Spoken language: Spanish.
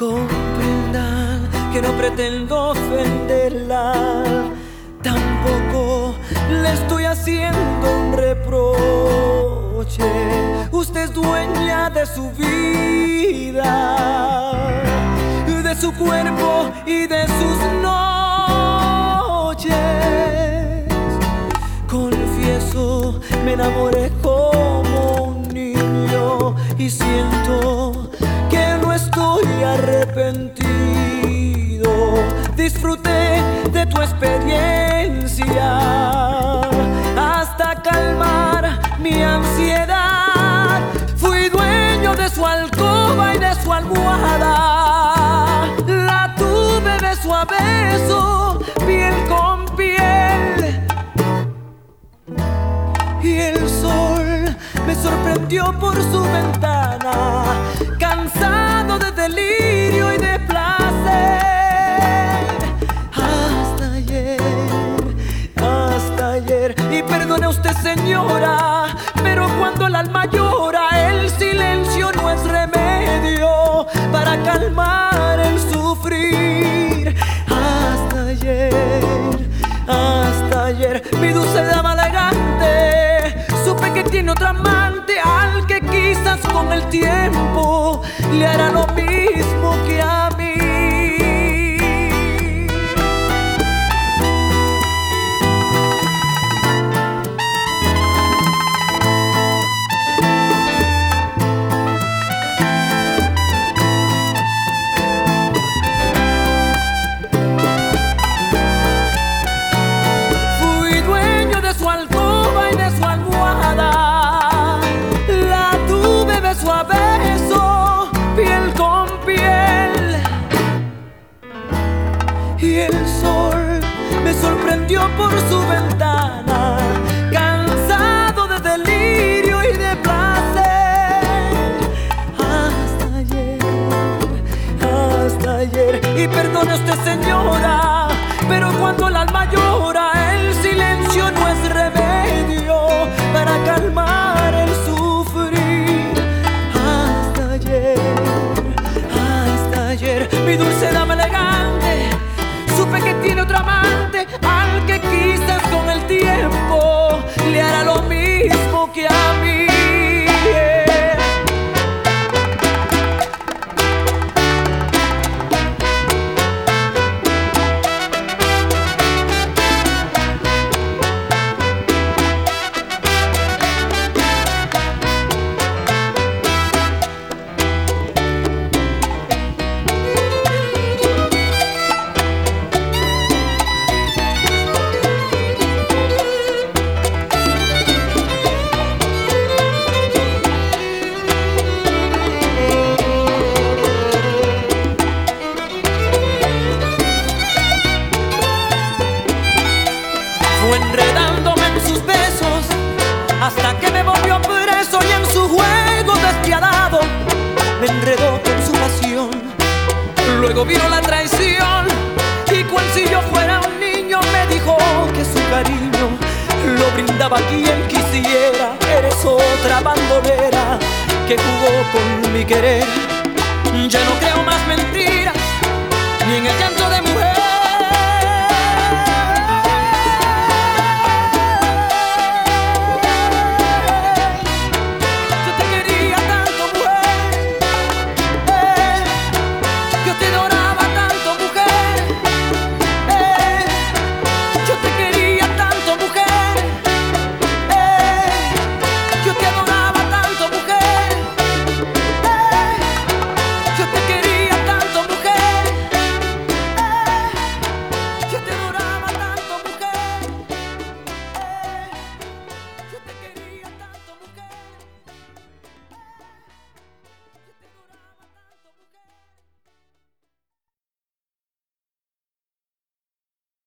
Comprendan que no pretendo ofenderla, tampoco le estoy haciendo un reproche. Usted es dueña de su vida, de su cuerpo y de sus noches. Confieso, me enamoré como un niño y siento que no estoy arrepentido. Disfruté de tu experiencia hasta calmar mi ansiedad. Fui dueño de su alcoba y de su almohada. La tuve beso a beso, piel con piel. Y el sol me sorprendió por su ventana, cansado de delirio y de placer. Hasta ayer, y perdone usted, señora, pero cuando el alma llora, el silencio no es remedio para calmar el sufrir. Hasta ayer, mi dulce dama elegante, supe que tiene otro amante al que quizás con el tiempo le hará lo mismo que a mí. Y el sol me sorprendió por su ventana, cansado de delirio y de placer. Hasta ayer, y perdone usted, señora, pero cuando el alma llora, el silencio no es remedio para calmar el sufrir. Hasta ayer, mi dulce dama elegante, supe que tiene otro amante al que quizás con el tiempo le hará lo mismo que a mí. Fue enredándome en sus besos hasta que me volvió preso, y en su juego despiadado me enredó con su pasión. Luego vino la traición y cual si yo fuera un niño me dijo que su cariño lo brindaba quien quisiera. Eres otra bandolera que jugó con mi querer. Ya no creo más mentiras,